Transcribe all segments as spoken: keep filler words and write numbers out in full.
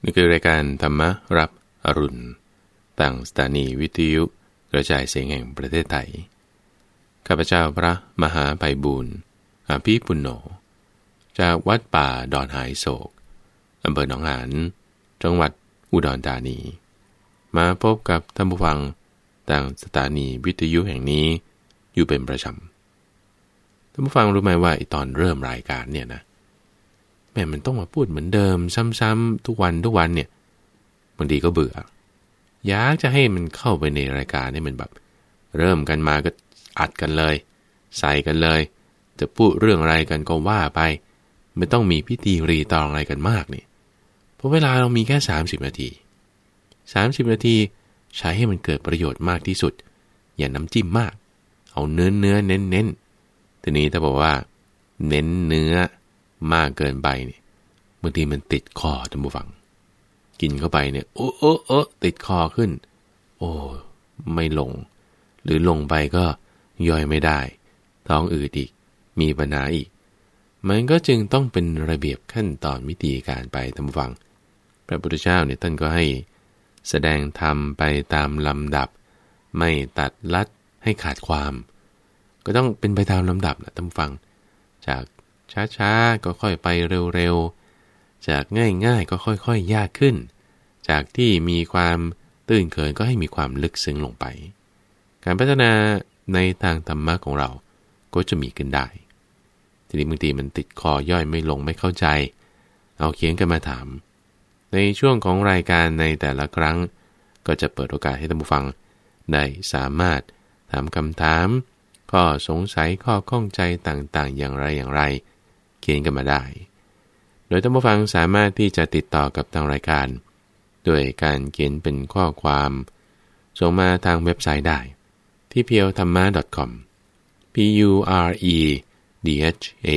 นี่คือรายการธรรมรับอรุณตั้งสถานีวิทยุกระจายเสียงแห่งประเทศไทยข้าพเจ้าพระมหาไพบูลย์อภิปุณโญจากวัดป่าดอนหายโศกอำเภอหนองหานจังหวัดอุดรธานีมาพบกับท่านผู้ฟังตั้งสถานีวิทยุแห่งนี้อยู่เป็นประจำท่านผู้ฟังรู้ไหมว่าไอ้ตอนเริ่มรายการเนี่ยนะแม่มันต้องมาพูดเหมือนเดิมซ้ำๆทุกวันทุกวันเนี่ยบางทีก็เบื่ออยากจะให้มันเข้าไปในรายการให้มันแบบเริ่มกันมาก็อัดกันเลยใส่กันเลยจะพูดเรื่องอะไรกันก็ว่าไปไม่ต้องมีพิธีรีตองอะไรกันมากนี่เพราะเวลาเรามีแค่สามสิบนาทีสามสิบนาทีใช้ให้มันเกิดประโยชน์มากที่สุดอย่าน้ำจิ้มมากเอาเนื้อเนื้อเน้นเน้นทีนี้ถ้าบอกว่าเน้นเนื้อมากเกินไปเนี่ยบางทีมันติดคอท่านผู้ฟังกินเข้าไปเนี่ยโอ้โอ้โอ้ติดคอขึ้นโอ้ไม่ลงหรือลงไปก็ย่อยไม่ได้ท้องอืดอีกมีปัญหาอีกมันก็จึงต้องเป็นระเบียบขั้นตอนวิธีการไปท่านผู้ฟังพระพุทธเจ้าเนี่ยท่านก็ให้แสดงธรรมไปตามลำดับไม่ตัดลัดให้ขาดความก็ต้องเป็นไปตามลำดับนะท่านผู้ฟังจากช้าๆก็ค่อยไปเร็วๆจากง่ายๆก็ค่อยๆ ย, ยากขึ้นจากที่มีความตื้นเขินก็ให้มีความลึกซึ้งลงไปการพัฒนาในทางธรรมะของเราก็จะมีขึ้นได้ทีนี้บางทีมันติดคอย่อยไม่ลงไม่เข้าใจเอาเขียนกันมาถามในช่วงของรายการในแต่ละครั้งก็จะเปิดโอกาสให้ท่านผู้ฟังได้สามารถถามคำถามข้อสงสัยข้อข้องใจต่างๆอย่างไรอย่างไรเขียนกันมาได้โดยท่านผู้ฟังสามารถที่จะติดต่อกับทางรายการโดยการเขียนเป็นข้อความส่งมาทางเว็บไซต์ได้ที่ พี แอล ธรรมะ ดอท คอม p u r e d h a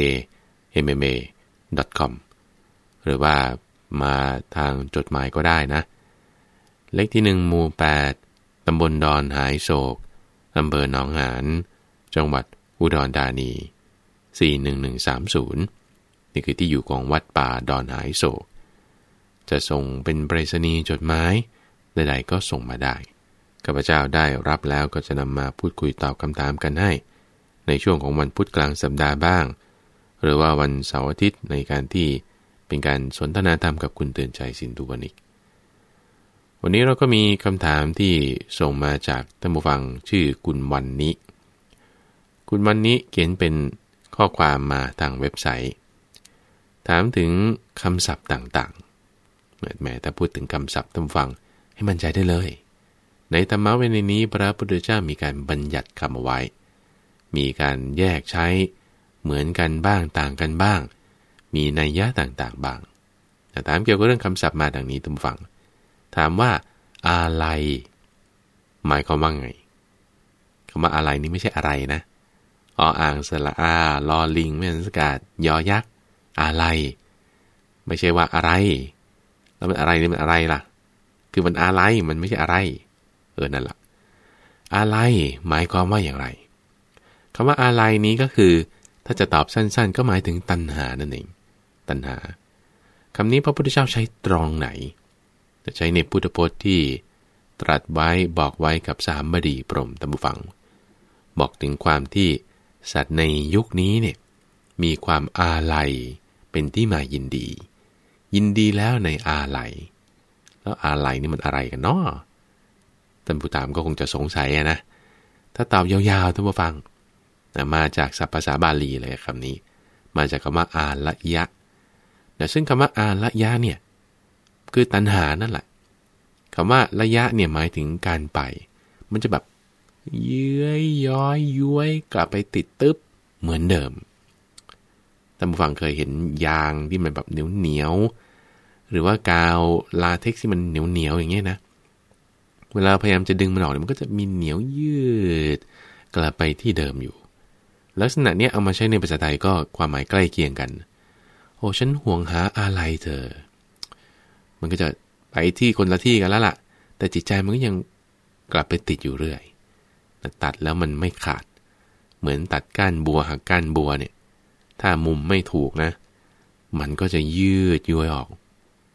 m m a ดอท คอม หรือว่ามาทางจดหมายก็ได้นะเลขที่หนึ่งหมู่แปดตำบลดอนหายโศกอำเภอหนองหานจังหวัดอุดรธานีสี่หนึ่งหนึ่งสามศูนย์นี่คือที่อยู่ของวัดป่าดอนหายโศกจะส่งเป็นไปรษณีย์จดหมายใดๆก็ส่งมาได้ข้าพเจ้าได้รับแล้วก็จะนำมาพูดคุยตอบคำถามกันให้ในช่วงของวันพุธกลางสัปดาห์บ้างหรือว่าวันเสาร์อาทิตย์ในการที่เป็นการสนทนาธรรมกับคุณเตือนใจสินธุวณิกวันนี้เราก็มีคำถามที่ส่งมาจากท่านผู้ฟังชื่อคุณวันนิคุณวันนิเขียนเป็นข้อความมาทางเว็บไซต์ถามถึงคำศัพท์ต่างๆแม้ถ้าพูดถึงคำศัพท์ท่านผู้ฟังให้มั่นใจได้เลยในธรรมะวินัยนี้พระพุทธเจ้ามีการบัญญัติคำเอาไว้มีการแยกใช้เหมือนกันบ้างต่างกันบ้างมีนัยยะต่างๆบ้างแต่ถามเกี่ยวกับเรื่องคำศัพท์มาดังนี้ท่านผู้ฟังถามว่าอะไรหมายความว่าไงคำว่าอะไรนี้ไม่ใช่อะไรนะออ่างสระอาลอลิงแม่นสกาดยอยักษ์อะไรไม่ใช่ว่าอะไรแล้วมันอะไรนี่มันอะไรล่ะคือมันอะไรมันไม่ใช่อะไรเออนั่นแหละอะไรหมายความว่าอย่างไรคำว่าอะไรนี้ก็คือถ้าจะตอบสั้นๆก็หมายถึงตัณหานั่นเองตัณหาคำนี้พระพุทธเจ้าใช้ตรองไหนจะใช้ในพุทธพจน์ที่ตรัสไว้บอกไว้กับสามบดีพรหมท่านผู้ฟังบอกถึงความที่สัตว์ในยุคนี้เนี่ยมีความอาลัยเป็นที่มายินดียินดีแล้วในอาลัยแล้วอาลัยนี่มันอะไรกันเนาะท่านผู้ถามก็คงจะสงสัยนะถ้าตอบยาวๆท่านผู้ฟังมาจากศัพท์ภาษาบาลีเลยคำนี้มาจากคำว่าอาละยะแต่ซึ่งคำว่าอาละยะเนี่ยคือตัณหานั่นแหละคำว่าระยะเนี่ยหมายถึงการไปมันจะแบบเย้ยย้อยย้วยกลับไปติดตึ๊บเหมือนเดิมท่านผู้ฟังเคยเห็นยางที่มันแบบเหนียวเหนียวหรือว่ากาวลาเท็กซ์ที่มันเหนียวเหนียวอย่างเงี้ยนะเวลาพยายามจะดึงมันออกเนี่ยมันก็จะมีเหนียวยืดกลับไปที่เดิมอยู่ลักษณะเนี้ยเอามาใช้ในภาษาไทยก็ความหมายใกล้เคียงกันโอ้ฉันห่วงหาอะไรเธอมันก็จะไปที่คนละที่กันแล้วล่ะแต่จิตใจมันก็ยังกลับไปติดอยู่เรื่อยตัดแล้วมันไม่ขาดเหมือนตัดก้านบัวหักก้านบัวเนี่ยถ้ามุมไม่ถูกนะมันก็จะยืดย้วยออก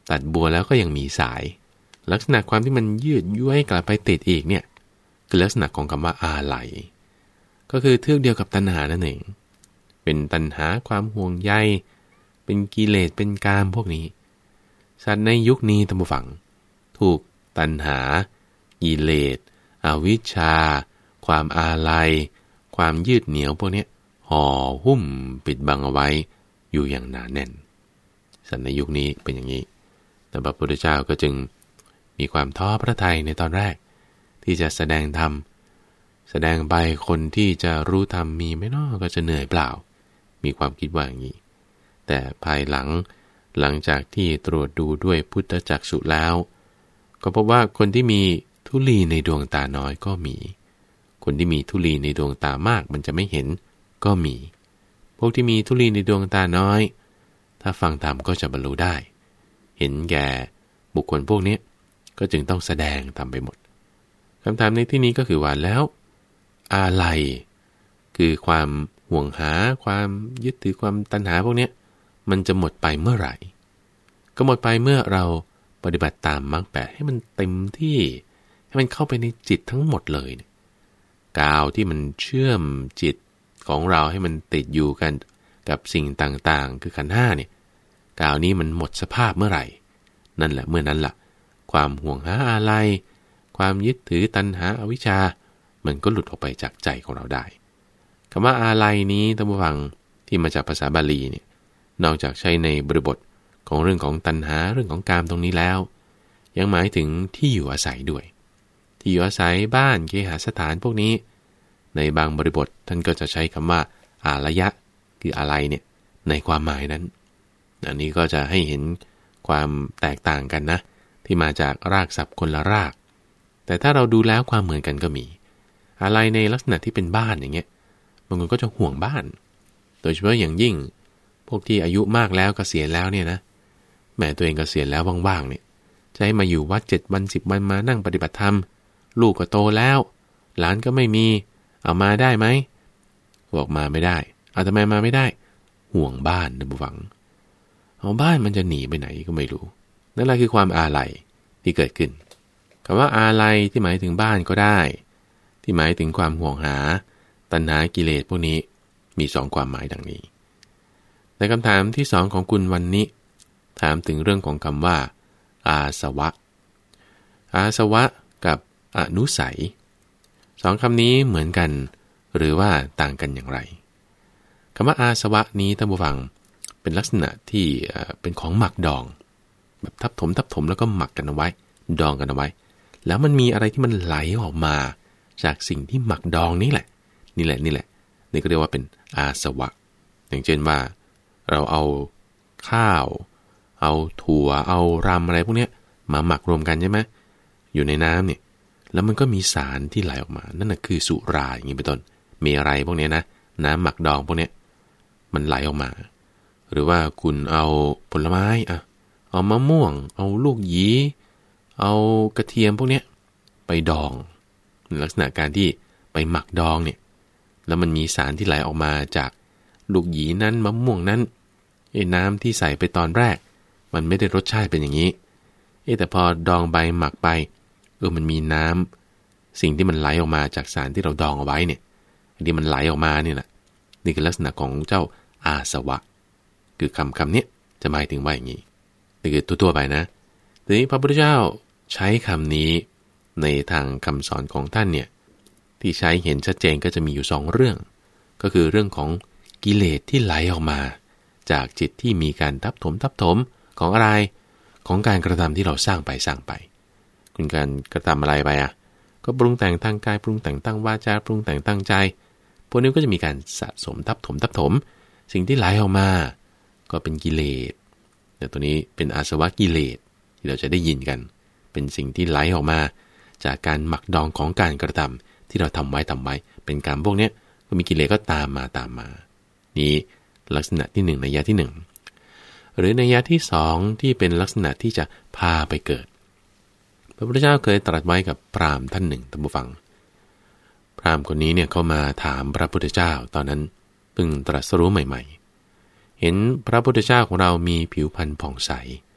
ตัดบัวแล้วก็ยังมีสายลักษณะความที่มันยืดย้วยกลับไปติดอีกเนี่ยคือลักษณะของคำว่าอาลัยก็คือเทือกเดียวกับตัณหานั่นเองเป็นตัณหาความห่วงใยเป็นกิเลสเป็นกามพวกนี้สัตว์ในยุคนี้ท่านผู้ฟังถูกตัณหากิเลสอวิชชาความอาลัยความยืดเหนียวพวกนี้ห่อหุ้มปิดบังเอาไว้อยู่อย่างหนาแน่นสัตว์ในยุคนี้เป็นอย่างนี้แต่พระพุทธเจ้าก็จึงมีความท้อพระทัยในตอนแรกที่จะแสดงธรรมแสดงไปคนที่จะรู้ธรรมมีไม่น้อยก็จะเหนื่อยเปล่ามีความคิดว่าอย่างนี้แต่ภายหลังหลังจากที่ตรวจดูด้วยพุทธจักษุแล้วก็พบว่าคนที่มีธุลีในดวงตาน้อยก็มีคนที่มีธุลีในดวงตามากมันจะไม่เห็นก็มีพวกที่มีธุลีในดวงตาน้อยถ้าฟังธรรมก็จะบรรลุได้เห็นแก่บุคคลพวกนี้ก็จึงต้องแสดงทำไปหมดคำถามในที่นี้ก็คือว่าแล้วอะไรคือความห่วงหาความยึดถือความตัณหาพวกนี้มันจะหมดไปเมื่อไหร่ก็หมดไปเมื่อเราปฏิบัติตามมรรคแปดให้มันเต็มที่ให้มันเข้าไปในจิตทั้งหมดเลยกาวที่มันเชื่อมจิตของเราให้มันติดอยู่กันกับสิ่งต่างๆคือขันธ์ห้าเนี่ยกาวนี้มันหมดสภาพเมื่อไหร่นั่นแหละเมื่อนั้นล่ะความห่วงหาอะไรความยึดถือตัณหาอวิชชามันก็หลุดออกไปจากใจของเราได้คำว่าอาลัยนี้ท่านผู้ฟังที่มาจากภาษาบาลีเนี่ยนอกจากใช้ในบริบทของเรื่องของตัณหาเรื่องของกามตรงนี้แล้วยังหมายถึงที่อยู่อาศัยด้วยที่อยู่อาศัยบ้านเคหสถานพวกนี้ในบางบริบทท่านก็จะใช้คำว่าอาลยะคืออะไรเนี่ยในความหมายนั้นอันนี้ก็จะให้เห็นความแตกต่างกันนะที่มาจากรากศัพท์คนละรากแต่ถ้าเราดูแล้วความเหมือนกันก็มีอะไรในลักษณะที่เป็นบ้านอย่างเงี้ยบางคนก็จะห่วงบ้านโดยเฉพาะอย่างยิ่งพวกที่อายุมากแล้วเกษียณแล้วเนี่ยนะแม่ตัวเองเกษียณแล้วว่างๆเนี่ยจะให้มาอยู่วัดเจ็ดวันสิบวันมานั่งปฏิบัติธรรมลูกก็โตแล้วหลานก็ไม่มีเอามาได้ไหมบอกมาไม่ได้เอาทำไมมาไม่ได้ห่วงบ้านนะบุฟังเอาบ้านมันจะหนีไปไหนก็ไม่รู้นั่นแหละคือความอาลัยที่เกิดขึ้นคำว่าอาลัยที่หมายถึงบ้านก็ได้ที่หมายถึงความห่วงหาตัณหากิเลสพวกนี้มีสองความหมายดังนี้ในคำถามที่สองของคุณวันนี้ถามถึงเรื่องของคำว่าอาสวะอาสวะกับอนุสัยสองคำนี้เหมือนกันหรือว่าต่างกันอย่างไรคำว่าอาสวะนี้ท่านผู้ฟังเป็นลักษณะที่เป็นของหมักดองแบบทับถมทับถมแล้วก็หมักกันเอาไว้ดองกันเอาไว้แล้วมันมีอะไรที่มันไหลออกมาจากสิ่งที่หมักดองนี่แหละนี่แหละนี่แหละนี่ก็เรียกว่าเป็นอาสวะอย่างเช่นว่าเราเอาข้าวเอาถั่วเอารำอะไรพวกนี้มาหมักรวมกันใช่ไหมอยู่ในน้ำเนี่ยแล้วมันก็มีสารที่ไหลออกมานั่นน่ะคือสุราอย่างนี้เป็นต้นมีอะไรพวกนี้นะน้ำหมักดองพวกนี้มันไหลออกมาหรือว่าคุณเอาผลไม้อะเอามะม่วงเอาลูกหยีเอากระเทียมพวกนี้ไปดองลักษณะการที่ไปหมักดองเนี่ยแล้วมันมีสารที่ไหลออกมาจากลูกหยีนั้นมะม่วงนั้นไอ้น้ำที่ใส่ไปตอนแรกมันไม่ได้รสชาติเป็นอย่างนี้เอ๊แต่พอดองไปหมักไปเออมันมีน้ำสิ่งที่มันไหลออกมาจากสารที่เราดองเอาไว้เนี่ยที่มันไหลออกมาเนี่ยแหละนี่คือลักษณะของเจ้าอาสวะคือคำคำนี้จะหมายถึงว่าอย่างนี้นี่คือทั่วๆไปนะทีนี้พระพุทธเจ้าใช้คำนี้ในทางคำสอนของท่านเนี่ยที่ใช้เห็นชัดเจนก็จะมีอยู่สองเรื่องก็คือเรื่องของกิเลสที่ไหลออกมาจากจิตที่มีการทับถมทับถมของอะไรของการกระทำที่เราสร้างไปสร้างไปคุณการกระทำอะไรไปอ่ะก็ปรุงแต่งทางกายปรุงแต่งตั้งวาจาปรุงแต่งตั้งใจพวกนี้ก็จะมีการสะสมทับถมทับถมสิ่งที่ไหลออกมาก็เป็นกิเลสแต่ตัวนี้เป็นอาสวะกิเลสที่เราจะได้ยินกันเป็นสิ่งที่ไหลออกมาจากการหมักดองของการกระทำที่เราทำไว้ทำไว้เป็นการพวกนี้ก็มีกิเลสก็ตามมาตามมานี่ลักษณะที่หนึ่งนัยยะที่หนึ่งหรือนัยยะที่สองที่เป็นลักษณะที่จะพาไปเกิดพระพุทธเจ้าเคยตรัสไว้กับพราหมณ์ท่านหนึ่งท่านผู้ฟังพราหมณ์คนนี้เนี่ยเขามาถามพระพุทธเจ้าตอนนั้นเพิ่งตรัสรู้ใหม่ๆเห็นพระพุทธเจ้าของเรามีผิวพรรณผ่องใส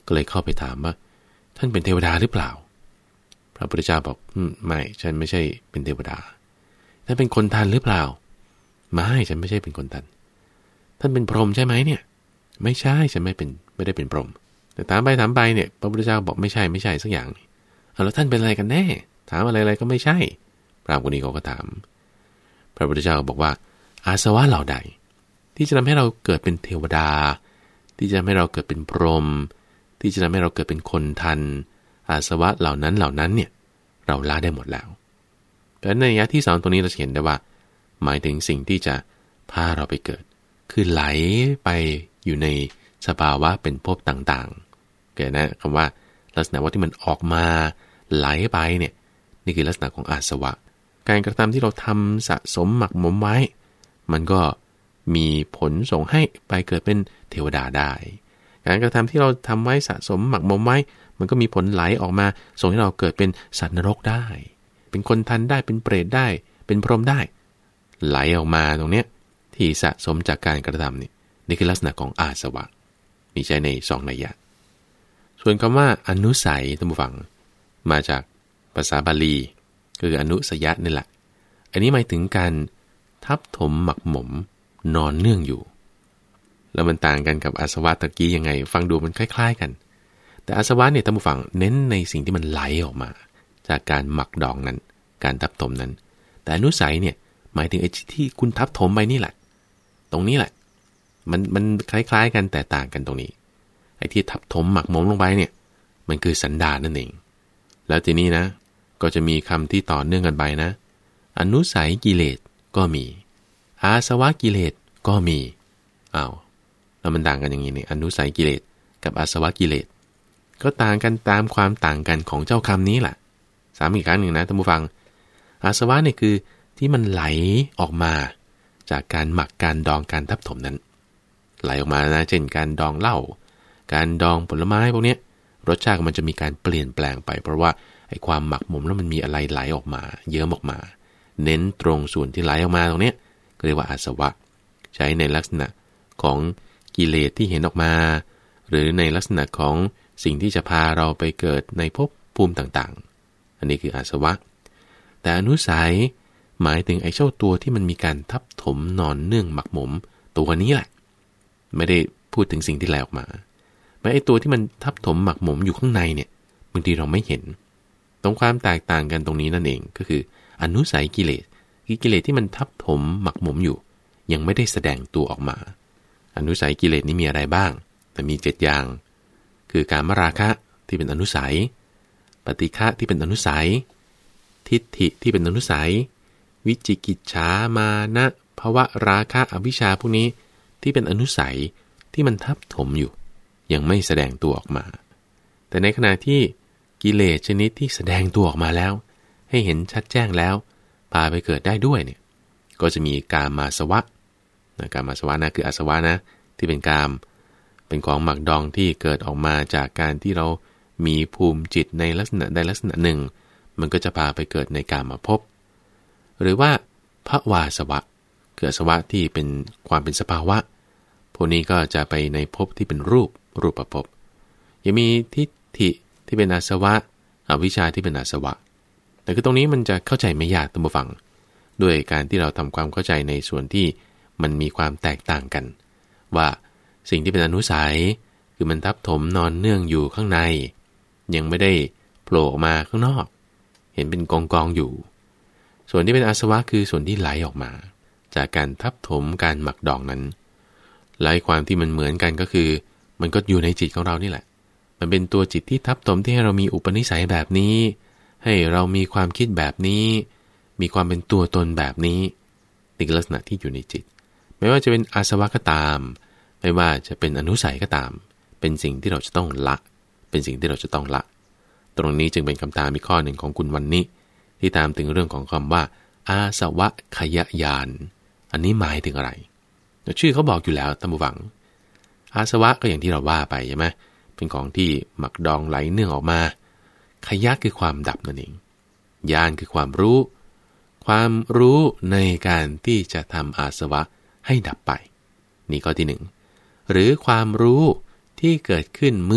ก็เลยเข้าไปถามว่าท่านเป็นเทวดาหรือเปล่าพระพุทธเจ้าบอกไม่ฉันไม่ใช่เป็นเทวดาท่านเป็นคนทันหรือเปล่าไม่ฉันไม่ใช่เป็นคนทันท่านเป็นพรหมใช่ไหมเนี่ยไม่ใช่ฉันไม่เป็นไม่ได้เป็นพรหมแต่ถามไปถามไปเนี่ยพระพุทธเจ้าบอกไม่ใช่ไม่ใช่สักอย่างเอาแล้วท่านเป็นอะไรกันแน่ถามอะไรอะไรก็ไม่ใช่พระคนนี้เขาก็ถามพระพุทธเจ้าบอกว่าอาสวะเหล่าใดที่จะทำให้เราเกิดเป็นเทวดาที่จะทำให้เราเกิดเป็นพรหมที่จะทำให้เราเกิดเป็นคนทันอาสวะเหล่านั้นเหล่านั้นเนี่ยเราละได้หมดแล้วแต่ในระยะที่สองตรงนี้เราเห็นได้ว่าหมายถึงสิ่งที่จะพาเราไปเกิดคือไหลไปอยู่ในสภาวะเป็นภพต่างๆเกิดนะคำว่าลักษณะว่าที่มันออกมาไหลไปเนี่ยนี่คือลักษณะของอาสวะการกระทำที่เราทำสะสมหมักหมมไว้มันก็มีผลส่งให้ไปเกิดเป็นเทวดาได้การกระทำที่เราทำไว้สะสมหมักหมมไว้มันก็มีผลไหลออกมาส่งให้เราเกิดเป็นสัตว์นรกได้เป็นคนทันได้เป็นเปรตได้เป็นพรหมได้ไหลออกมาตรงเนี้ยที่สะสมจากการกระทำนี่นี่คือลักษณะของอาสวะมีใช้ในสองนัยยะส่วนคำว่าอนุสัยท่านผู้ฟังมาจากภาษาบาลีคืออนุสยะนี่แหละอันนี้หมายถึงการทับถมหมักหมมนอนเนื่องอยู่แล้วมันต่างกันกับอาสวะตะกี้ยังไงฟังดูมันคล้ายๆกันแต่อาสวะเนี่ยท่านผู้ฟังเน้นในสิ่งที่มันไหลออกมาจากการหมักดองนั้นการทับถมนั้นแต่อนุสัยเนี่ยหมายถึงไอ้ที่คุณทับถมไปนี่แหละตรงนี้แหละมันมันคล้ายๆกันแต่ต่างกันตรงนี้ไอ้ที่ทับถมหมักหมมลงไปเนี่ยมันคือสันดานนั่นเองแล้วทีนี้นะก็จะมีคำที่ต่อเนื่องกันไปนะอนุสัยกิเลสก็มีอาสวะกิเลสก็มีอ้าวแล้วมันต่างกันอย่างนี้นี่อนุสัยกิเลสกับอาสวะกิเลสก็ต่างกันตามความต่างกันของเจ้าคำนี้แหละสามอีกครั้งหนึ่งนะท่านผู้ฟังอาสวะเนี่ยคือที่มันไหลออกมาจากการหมักการดองการทับถมนั้นไหลออกมานะเช่นการดองเหล้าการดองผลไม้พวกนี้รสชาติมันจะมีการเปลี่ยนแปลงไปเพราะว่าไอ้ความหมักหมมแล้วมันมีอะไรไหลออกมาเยิ้มออกมาเน้นตรงส่วนที่ไหลออกมาตรงนี้ก็เรียกว่าอาสวะใช้ในลักษณะของกิเลสที่เห็นออกมาหรือในลักษณะของสิ่งที่จะพาเราไปเกิดในภพภูมิต่างๆอันนี้คืออาสวะแต่อนุสัยหมายถึงไอ้เจ้าตัวที่มันมีการทับถมนอนเนื่องหมักหมมตัวนี้แหละไม่ได้พูดถึงสิ่งที่ไหลออกมาแม้ไอ้ตัวที่มันทับถมหมักหมมอยู่ข้างในเนี่ยบางทีเราไม่เห็นตรงความแตกต่างกันตรงนี้นั่นเองก็คืออนุสัยกิเลสคือกิเลสที่มันทับถมหมักหมมอยู่ยังไม่ได้แสดงตัวออกมาอนุสัยกิเลสนี้มีอะไรบ้างแต่มีเจ็ดอย่างคือการมราคะที่เป็นอนุสัยปฏิฆะที่เป็นอนุสัยทิฏฐิที่เป็นอนุสัยวิจิกิจฉามานะภวราคะอวิชชาพวกนี้ที่เป็นอนุสัยที่มันทับถมอยู่ยังไม่แสดงตัวออกมาแต่ในขณะที่กิเลสชนิดที่แสดงตัวออกมาแล้วให้เห็นชัดแจ้งแล้วพาไปเกิดได้ด้วยเนี่ยก็จะมีกามาสวะนะกามาสวะนะคืออาสวะนะที่เป็นกามเป็นของหมักดองที่เกิดออกมาจากการที่เรามีภูมิจิตในลักษณะใดลักษณะหนึ่งมันก็จะพาไปเกิดในกามภพหรือว่าภวาสวะคืออาสวะที่เป็นความเป็นสภาวะพวกนี้ก็จะไปในภพที่เป็นรูปรูปภพยังมีทิฏฐิที่เป็นอาสวะอวิชชาที่เป็นอาสวะแต่คือตรงนี้มันจะเข้าใจไม่ยากท่านผู้ฟังด้วยการที่เราทำความเข้าใจในส่วนที่มันมีความแตกต่างกันว่าสิ่งที่เป็นอนุสัยคือมันทับถมนอนเนื่องอยู่ข้างในยังไม่ได้โผล่ออกมาข้างนอกเห็นเป็นกองกองอยู่ส่วนที่เป็นอาสวะคือส่วนที่ไหลออกมาจากการทับถมการหมักดองนั้นหลายความที่มันเหมือนกันก็คือมันก็อยู่ในจิตของเรานี่แหละมันเป็นตัวจิตที่ทับถมที่ให้เรามีอุปนิสัยแบบนี้ให้เรามีความคิดแบบนี้มีความเป็นตัวตนแบบนี้นี่คือลักษณะที่อยู่ในจิตไม่ว่าจะเป็นอาสวะก็ตามไม่ว่าจะเป็นอนุสัยก็ตามเป็นสิ่งที่เราจะต้องละเป็นสิ่งที่เราจะต้องละตรงนี้จึงเป็นคำถามอีกข้อหนึ่งของคุณวันนี้ที่ตามถึงเรื่องของคำว่าอาสวะขยญาณอันนี้หมายถึงอะไรชื่อเขาบอกอยู่แล้วท่านผู้ฟังอาสวะก็อย่างที่เราว่าไปใช่ไหมเป็นของที่หมักดองไหลเนื่องออกมาขยะคือความดับนั่นเองญาณคือความรู้ความรู้ในการที่จะทำอาสวะให้ดับไปนี่ข้อที่หนึ่งหรือความรู้ที่เกิดขึ้นเมื่อ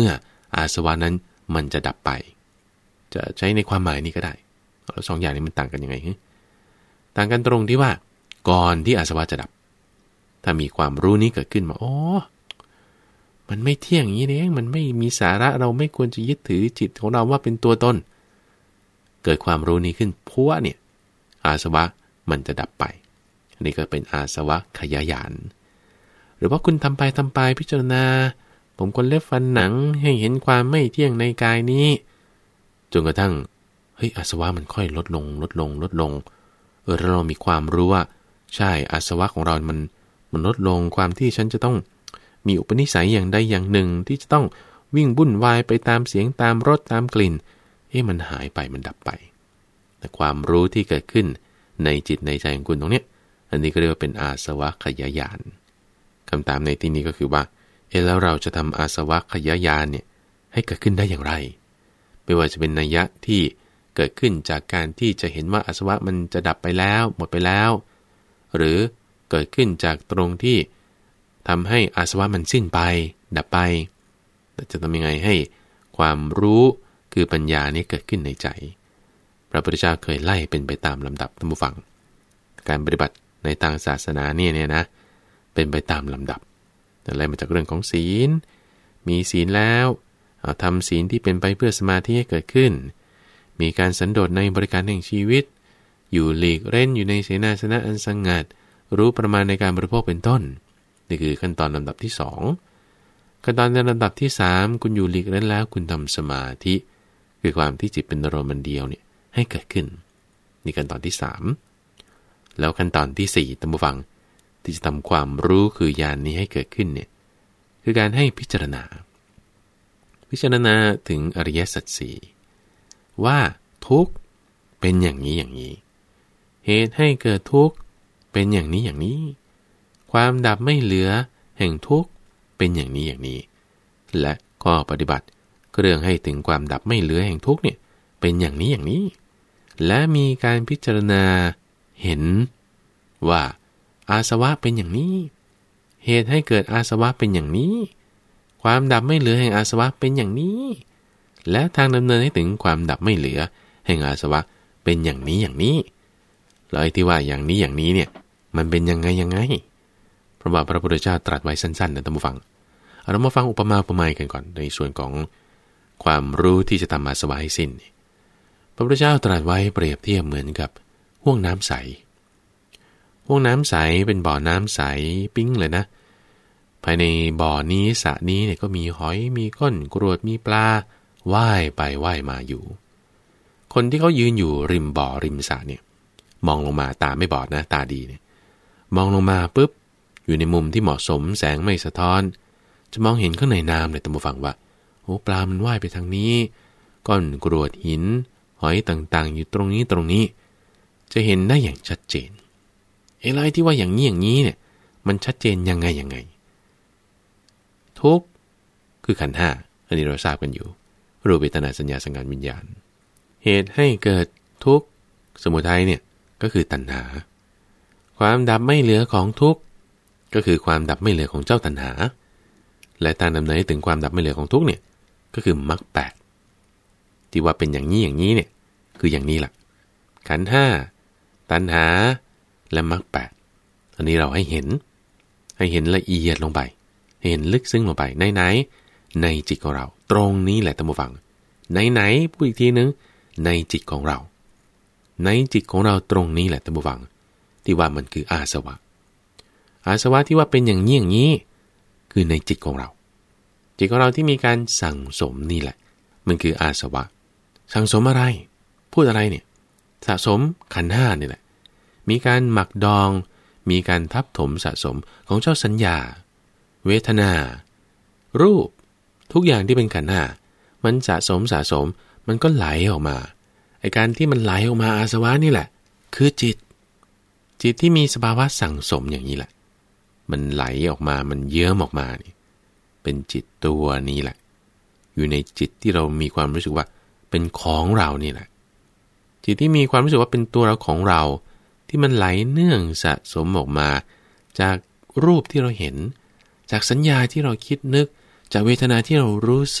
อาสวะนั้นมันจะดับไปจะใช้ในความหมายนี้ก็ได้แล้วสองอย่างนี้มันต่างกันยังไงต่างกันตรงที่ว่าก่อนที่อาสวะจะดับถ้ามีความรู้นี้เกิดขึ้นมาอ๋อมันไม่เที่ยงอย่างนี้เองมันไม่มีสาระเราไม่ควรจะยึดถือจิตของเราว่าเป็นตัวตนเกิดความรู้นี้ขึ้นพัวเนี่ยอาสวะมันจะดับไปอันนี้ก็เป็นอาสวะขยายานหรือว่าคุณทำไปทำไปพิจารณาผมคนเล็บฟันหนังให้เห็นความไม่เที่ยงในกายนี้จนกระทั่งเฮ้ยอาสวะมันค่อยลดลงลดลงลดลงเออเรามีความรู้ว่าใช่อาสวะของเรามันมันลดลงความที่ฉันจะต้องมีอุปนิสัยอย่างใดอย่างหนึ่งที่จะต้องวิ่งวุ่นวายไปตามเสียงตามรสตามกลิ่นเอ๊ะมันหายไปมันดับไปแต่ความรู้ที่เกิดขึ้นในจิตในใจของคุณตรงเนี้ยอันนี้ก็เรียกว่าเป็นอาสวะขยายานคำถามในที่นี้ก็คือว่าเอ๊ะแล้วเราจะทำอาสวะขยายานเนี่ยให้เกิดขึ้นได้อย่างไรไม่ว่าจะเป็นนัยยะที่เกิดขึ้นจากการที่จะเห็นว่าอาสวะมันจะดับไปแล้วหมดไปแล้วหรือเกิดขึ้นจากตรงที่ทำให้อาสวะมันสิ้นไปดับไปแต่จะทำยังไงให้ความรู้คือปัญญานี้เกิดขึ้นในใจพระพุทธเจ้าเคยไล่เป็นไปตามลำดับท่านผู้ฟังการปฏิบัติในทางศาสนาเนี่ยเนี่ยนะเป็นไปตามลำดับแต่ไล่มาจากเรื่องของศีลมีศีลแล้วเอาทำศีลที่เป็นไปเพื่อสมาธิให้เกิดขึ้นมีการสันโดษในบริการแห่งชีวิตอยู่หลีกเล่นอยู่ในเสนาสนะอันสงัดรู้ประมาณในการบริโภคเป็นต้นนี่คือขั้นตอนลำดับที่สองขั้นตอนในลำดับที่สามคุณอยู่หลีกเล่นแล้วคุณทำสมาธิคือความที่จิตเป็นอารมณ์เดียวเนี่ยให้เกิดขึ้นนี่ขั้นตอนที่สามแล้วขั้นตอนที่สี่ท่านผู้ฟังที่จะทำความรู้คือญาณ น, นี้ให้เกิดขึ้นเนี่ยคือการให้พิจารณาพิจารณาถึงอริยสัจสี่ว่าทุกข์เป็นอย่างนี้อย่างนี้เหตุให้เกิดทุกข์เป็นอย่างนี้อย่างนี้ความดับไม่เหลือแห่งทุกข์เป็นอย่างนี้อย่างนี้และข้อปฏิบัติเรื่องให้ถึงความดับไม่เหลือแห่งทุกข์เนี่ยเป็นอย่างนี้อย่างนี้และมีการพิจารณาเห็นว่าอาสวะเป็นอย่างนี้เหตุให้เกิดอาสวะเป็นอย่างนี้ความดับไม่เหลือแห่งอาสวะเป็นอย่างนี้และทางดำเนินให้ถึงความดับไม่เหลือแห่งอาสวะเป็นอย่างนี้อย่างนี้แล้วไอ้ที่ว่าอย่างนี้อย่างนี้เนี่ยมันเป็นยังไงยังไงเพราะว่าพระพุทธเจ้าตรัสไว้สั้นๆนะท่านผู้ฟังเรามาฟังอุปมาอุปไมยกันก่อนในส่วนของความรู้ที่จะทำอาสวะให้สิ้นพระพุทธเจ้าตรัสไว้เปรียบเทียบเหมือนกับห้วงน้ำใสห้วงน้ำใสเป็นบ่อน้ำใสปิ๊งเลยนะภายในบ่อนี้สระนี้เนี่ยก็มีหอยมีก้นกรวดมีปลาว่ายไปว่ายมาอยู่คนที่เขายืนอยู่ริมบ่อริมสระเนี่ยมองลงมาตาไม่บอดนะตาดีเนี่ยมองลงมาปุ๊บอยู่ในมุมที่เหมาะสมแสงไม่สะท้อนจะมองเห็นข้างในน้ำเลยท่านผู้ฟังว่าโอ้ปลามันว่ายไปทางนี้ก้อนกรวดหินหอยต่างๆอยู่ตรงนี้ตรงนี้จะเห็นได้อย่างชัดเจนไอ้ไรที่ว่าอย่างนี้อย่างนี้เนี่ยมันชัดเจนยังไงยังไงทุกข์คือขันธ์ห้าอันนี้เราทราบกันอยู่รูปเวทนาสัญญาสังขารวิญญาณเหตุให้เกิดทุกข์สมุทัยเนี่ยก็คือตัณหาความดับไม่เหลือของทุกข์ก็คือความดับไม่เหลือของเจ้าตัณหาและทางดำเนินถึงความดับไม่เหลือของทุกข์เนี่ยก็คือมรรคแปดที่ว่าเป็นอย่างนี้อย่างนี้เนี่ยคืออย่างนี้แหละขันธ์ห้าตัณหาและมรรคแปดอันนี้เราให้เห็นให้เห็นละเอียดลงไปให้เห็นลึกซึ้งลงไปในไหนในจิตของเราตรงนี้แหละท่านผู้ฟังไหนไหนพูดอีกทีนึงในจิตของเราในจิตของเราตรงนี้แหละท่านผู้ฟังที่ว่ามันคืออาสวะอาสวะที่ว่าเป็นอย่างนี้อย่างนี้คือในจิตของเราจิตของเราที่มีการสั่งสมนี่แหละมันคืออาสวะสั่งสมอะไรพูดอะไรเนี่ยสะสมขันธ์ห้านี่แหละมีการหมักดองมีการทับถมสะสมของเจ้าสัญญาเวทนารูปทุกอย่างที่เป็นขันธ์ห้ามันสะสมสะสมมันก็ไหลออกมาไอ้การที่มันไหลออกมาอาสวะนี่แหละคือจิตจิตที่มีสภาวะสั่งสมอย่างนี้แหละมันไหลออกมามันเยิ้มออกมานี่เป็นจิตตัวนี้แหละอยู่ในจิตที่เรามีความรู้สึกว่าเป็นของเรานี่แหละจิตที่มีความรู้สึกว่าเป็นตัวเราของเราที่มันไหลเนื่องสะสมออกมาจากรูปที่เราเห็นจากสัญญาที่เราคิดนึกจากเวทนาที่เรารู้สึก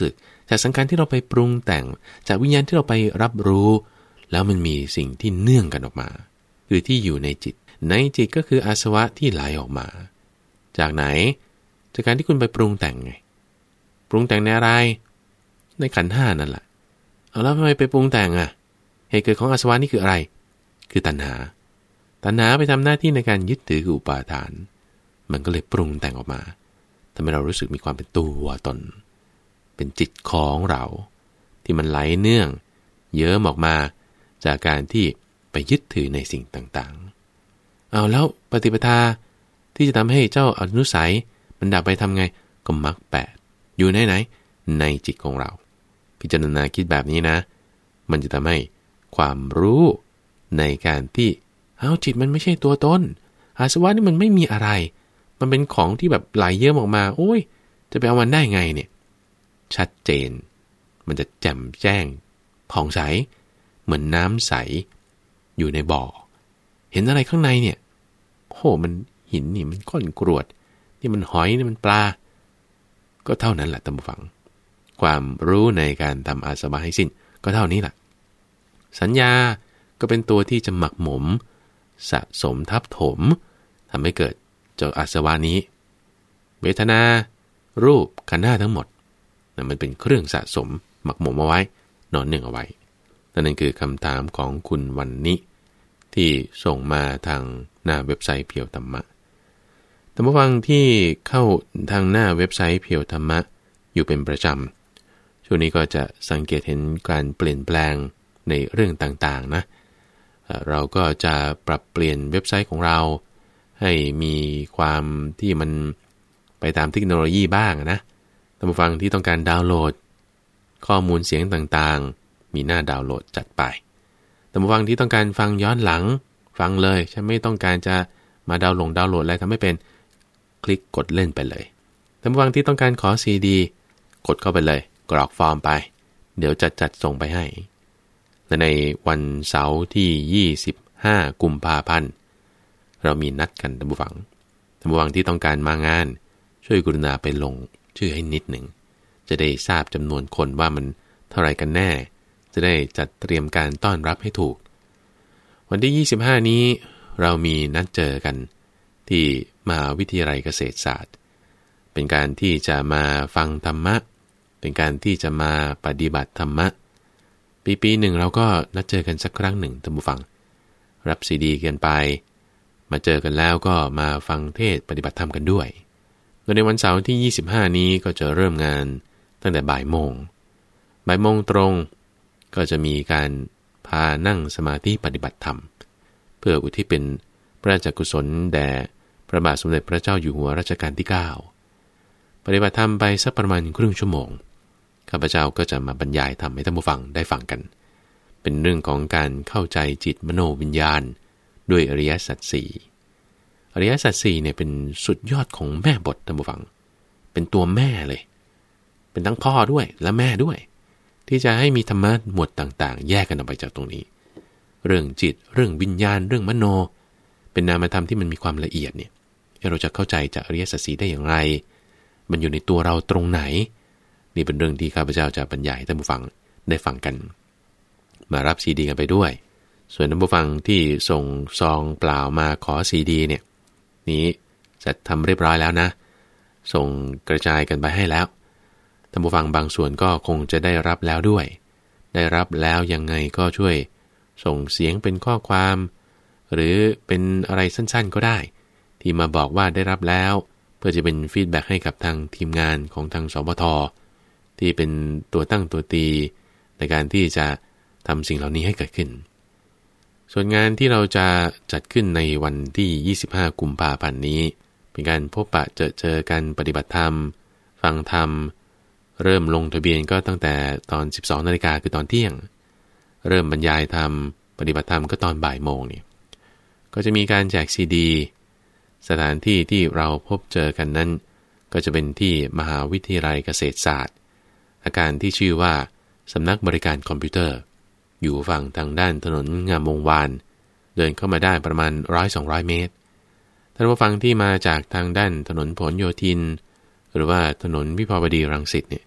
จากสังขารที่เราไปปรุงแต่งจากวิญญาณที่เราไปรับรู้แล้วมันมีสิ่งที่เนื่องกันออกมาคือที่อยู่ในจิตในจิตก็คืออาสวะที่ไหลออกมาจากไหนจากการที่คุณไปปรุงแต่งไงปรุงแต่งในอะไรในขันธ์ห้านั่นแหละเอาแล้วทำไมไปปรุงแต่งอ่ะเหตุเกิดของอาสวะนี่คืออะไรคือตัณหาตัณหาไปทำหน้าที่ในการยึดถืออุปาทานมันก็เลยปรุงแต่งออกมาทำให้เรารู้สึกมีความเป็นตัวตนเป็นจิตของเราที่มันไหลเนื่องเยิ้มออกมาจากการที่ไปยึดถือในสิ่งต่างๆเอาแล้วปฏิปทาที่จะทำให้เจ้าอนุสัยมันดับไปทำไงก็มรรคแปดอยู่ในไหนในจิตของเราพิจารณาคิดแบบนี้นะมันจะทำให้ความรู้ในการที่เอาจิตมันไม่ใช่ตัวตนอาสวะนี่มันไม่มีอะไรมันเป็นของที่แบบไหลเยิ้มออกมาโอ้ยจะไปเอามันได้ไงเนี่ยชัดเจนมันจะแจ่มแจ้งผ่องใสเหมือนน้ำใสอยู่ในบ่อเห็นอะไรข้างในเนี่ยโหมันหินนี่มันก้อนกรวดนี่มันหอยนี่มันปลาก็เท่านั้นแหละท่านผู้ฟังความรู้ในการทำอาสวะให้สิ้นก็เท่านี้แหละสัญญาก็เป็นตัวที่จะหมักหมมสะสมทับถมทำให้เกิดเจ้าอาสวะนี้เวทนารูปขันธ์ห้าทั้งหมดนั่นมันเป็นเครื่องสะสมหมักหมมเอาไว้นอนหนึ่งเอาไว้นั่นคือคำถามของคุณวันนี้ที่ส่งมาทางหน้าเว็บไซต์เพียวธรรมะท่านผู้ฟังที่เข้าทางหน้าเว็บไซต์เพียวธรรมะอยู่เป็นประจำช่วงนี้ก็จะสังเกตเห็นการเปลี่ยนแปลงในเรื่องต่างๆนะเราก็จะปรับเปลี่ยนเว็บไซต์ของเราให้มีความที่มันไปตามเทคโนโลยีบ้างนะท่านผู้ฟังที่ต้องการดาวน์โหลดข้อมูลเสียงต่างๆมีหน้าดาวน์โหลดจัดไปท่านผู้ฟังที่ต้องการฟังย้อนหลังฟังเลยฉันไม่ต้องการจะมาดาวน์โหลดดาวน์โหลดอะไรทำไม่เป็นคลิกกดเล่นไปเลยท่านผู้ฟังที่ต้องการขอซีดีกดเข้าไปเลยกรอกฟอร์มไปเดี๋ยวจัดจัดส่งไปให้และในวันเสาร์ที่ยี่สิบห้ากุมภาพันธ์เรามีนัดกันท่านผู้ฟังท่านผู้ฟังที่ต้องการมางานช่วยกรุณาไปลงชื่อให้นิดหนึ่งจะได้ทราบจำนวนคนว่ามันเท่าไหร่กันแน่จะได้จัดเตรียมการต้อนรับให้ถูกวันที่ยี่สิบห้านี้เรามีนัดเจอกันที่มหาวิทยาลัยเกษตรศาสตร์เป็นการที่จะมาฟังธรรมะเป็นการที่จะมาปฏิบัติธรรมะปีปีหนึ่งเราก็นัดเจอกันสักครั้งหนึ่งท่านผู้ฟังรับซีดีกันไปมาเจอกันแล้วก็มาฟังเทศปฏิบัติธรรมกันด้วยโดยในวันเสาร์ที่ยี่สิบห้านี้ก็จะเริ่มงานตั้งแต่บ่ายโมงบ่ายโมงตรงก็จะมีการพานั่งสมาธิปฏิบัติธรรมเพื่ออุทิศเป็นพระราชกุศลแด่พระบาทสมเด็จพระเจ้าอยู่หัวรัชกาลที่เก้าปฏิบัติธรรมไปสักประมาณครึ่งชั่วโมงข้าพเจ้าก็จะมาบรรยายธรรมให้ท่านผู้ฟังได้ฟังกันเป็นเรื่องของการเข้าใจจิตมโนวิญญาณด้วยอริยสัจสี่อริยสัจสี่เนี่ยเป็นสุดยอดของแม่บทท่านผู้ฟังเป็นตัวแม่เลยเป็นทั้งพ่อด้วยและแม่ด้วยที่จะให้มีธรรมะหมวดต่างๆแยกกันออกไปจากตรงนี้เรื่องจิตเรื่องวิญญาณเรื่องมโนเป็นนามธรรมที่มันมีความละเอียดเนี่ยเราจะเข้าใจจากอริยสัจสี่ได้อย่างไรมันอยู่ในตัวเราตรงไหนนี่เป็นเรื่องที่ข้าพเจ้าจะบรรยายให้ท่านผู้ฟังได้ฟังกันมารับซีดีกันไปด้วยส่วนท่านผู้ฟังที่ส่งซองเปล่ามาขอซีดีเนี่ยนี้จะทำเรียบร้อยแล้วนะส่งกระจายกันไปให้แล้วท่านผู้ฟังบางส่วนก็คงจะได้รับแล้วด้วยได้รับแล้วยังไงก็ช่วยส่งเสียงเป็นข้อความหรือเป็นอะไรสั้นๆก็ได้ที่มาบอกว่าได้รับแล้วเพื่อจะเป็นฟีดแบ็กให้กับทางทีมงานของทางสปท.ที่เป็นตัวตั้งตัวตีในการที่จะทำสิ่งเหล่านี้ให้เกิดขึ้นส่วนงานที่เราจะจัดขึ้นในวันที่ยี่สิบห้ากุมภาพันธ์นี้เป็นการพบปะเจอเจอกันปฏิบัติธรรมฟังธรรมเริ่มลงทะเบียนก็ตั้งแต่ตอนสิบสองนาฬิกาคือตอนเที่ยงเริ่มบรรยายธรรมปฏิบัติธรรมก็ตอนบ่ายโมงนี่ก็จะมีการแจกซีดีสถานที่ที่เราพบเจอกันนั้นก็จะเป็นที่มหาวิทยาลัยเกษตรศาสตร์อาคารที่ชื่อว่าสำนักบริการคอมพิวเตอร์อยู่ฝั่งทางด้านถนนงามวงวานเดินเข้ามาได้ประมาณ หนึ่งร้อยถึงสองร้อย เมตรท่านผู้ฟังที่มาจากทางด้านถนนผลโยธินหรือว่าถนนวิภาวดีรังสิตเนี่ย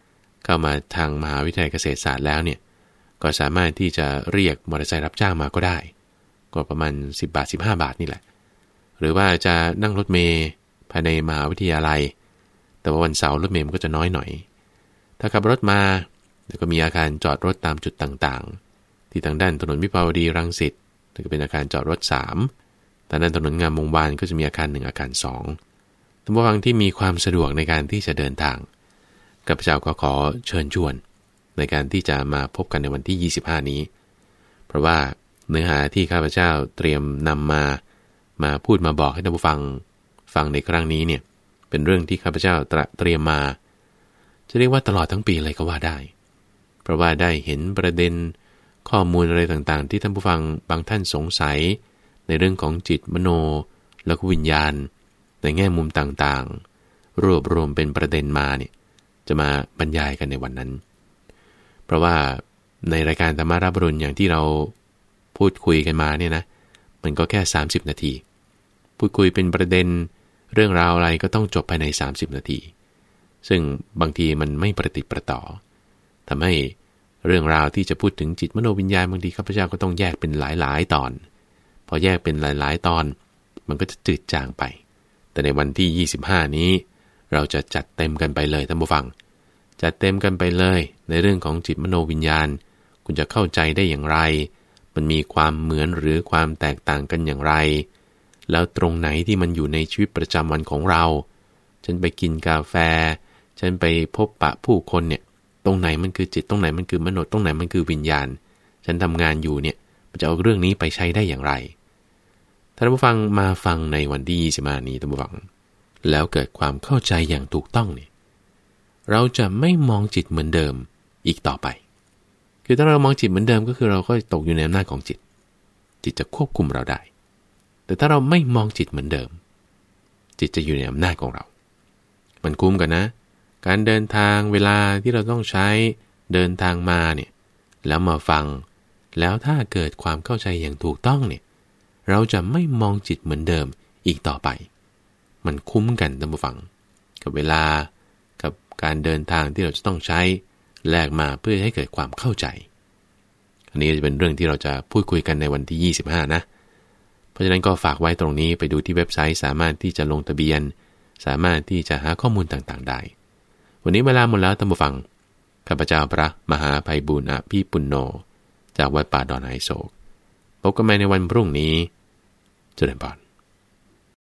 เข้ามาทางมหาวิทยาลัยเกษตรศาสตร์แล้วเนี่ยก็สามารถที่จะเรียกมอเตอร์ไซค์รับจ้างมาก็ได้ก็ประมาณสิบบาทสิบห้าบาทนี่แหละหรือว่าจะนั่งรถเมล์ภายในมหาวิทยาลัยแต่ว่าวันเสาร์รถเมล์มันก็จะน้อยหน่อยถ้าขับรถมาแล้วก็มีอาคารจอดรถตามจุดต่างๆที่ทางด้านถนนวิภาวดีรังสิตก็เป็นอาคารจอดรถสามแต่ด้านถนนงามวงวานก็จะมีอาคารหนึ่งอาคารสองท่านผู้ฟังที่มีความสะดวกในการที่จะเดินทางข้าพเจ้าก็ขอเชิญชวนในการที่จะมาพบกันในวันที่ยี่สิบห้านี้เพราะว่าเนื้อหาที่ข้าพเจ้าเตรียมนำมามาพูดมาบอกให้ท่านผู้ฟังฟังในครั้งนี้เนี่ยเป็นเรื่องที่ข้าพเจ้าเตรียมมาจะเรียกว่าตลอดทั้งปีเลยก็ว่าได้เพราะว่าได้เห็นประเด็นข้อมูลอะไรต่างๆที่ท่านผู้ฟังบางท่านสงสัยในเรื่องของจิตมโนแล้วก็วิญญาณในแง่มุมต่างๆรวบรวมเป็นประเด็นมาเนี่ยจะมาบรรยายกันในวันนั้นเพราะว่าในรายการธรรมารับรุณอย่างที่เราพูดคุยกันมาเนี่ยนะมันก็แค่สามสิบนาทีพูดคุยเป็นประเด็นเรื่องราวอะไรก็ต้องจบภายในสามสิบนาทีซึ่งบางทีมันไม่ประติดประต่อทำให้เรื่องราวที่จะพูดถึงจิตมโนวิญญาณบางทีข้าพเจ้าก็ต้องแยกเป็นหลายๆตอนพอแยกเป็นหลายๆตอนมันก็จะจืดจางไปแต่ในวันที่ยี่สิบห้านี้เราจะจัดเต็มกันไปเลยท่านผู้ฟังจัดเต็มกันไปเลยในเรื่องของจิตมโนวิญญาณคุณจะเข้าใจได้อย่างไรมันมีความเหมือนหรือความแตกต่างกันอย่างไรแล้วตรงไหนที่มันอยู่ในชีวิตประจำวันของเราฉันไปกินกาแฟฉันไปพบปะผู้คนเนี่ยตรงไหนมันคือจิตตรงไหนมันคือมโนตรงไหนมันคือวิญญาณฉันทำงานอยู่เนี่ยมันจะเอาเรื่องนี้ไปใช้ได้อย่างไรท่านผู้ฟังมาฟังในวันที่ยี่สิบห้านี้ท่านผู้ฟังแล้วเกิดความเข้าใจอย่างถูกต้องเนี่ยเราจะไม่มองจิตเหมือนเดิมอีกต่อไปคือถ้าเรามองจิตเหมือนเดิมก็คือเราก็ตกอยู่ในอำนาจของจิตจิตจะควบคุมเราได้แต่ถ้าเราไม่มองจิตเหมือนเดิมจิตจะอยู่ในอำนาจของเรามันคุ้มกันนะการเดินทางเวลาที่เราต้องใช้เดินทางมาเนี่ยแล้วมาฟังแล้วถ้าเกิดความเข้าใจอย่างถูกต้องเนี่ยเราจะไม่มองจิตเหมือนเดิมอีกต่อไปมันคุ้มกันท่านผู้ฟังกับเวลากับการเดินทางที่เราจะต้องใช้แลกมาเพื่อให้เกิดความเข้าใจอันนี้จะเป็นเรื่องที่เราจะพูดคุยกันในวันที่ยี่สิบห้านะเพราะฉะนั้นก็ฝากไว้ตรงนี้ไปดูที่เว็บไซต์สามารถที่จะลงทะเบียนสามารถที่จะหาข้อมูลต่างๆได้วันนี้เวลาหมดแล้วท่านผู้ฟังข้าพเจ้าพระมหาไพบูลย์อภิปุณโญจากวัดป่าดอนไฮโศกพบกันใหม่ในวันพรุ่งนี้เจริญพร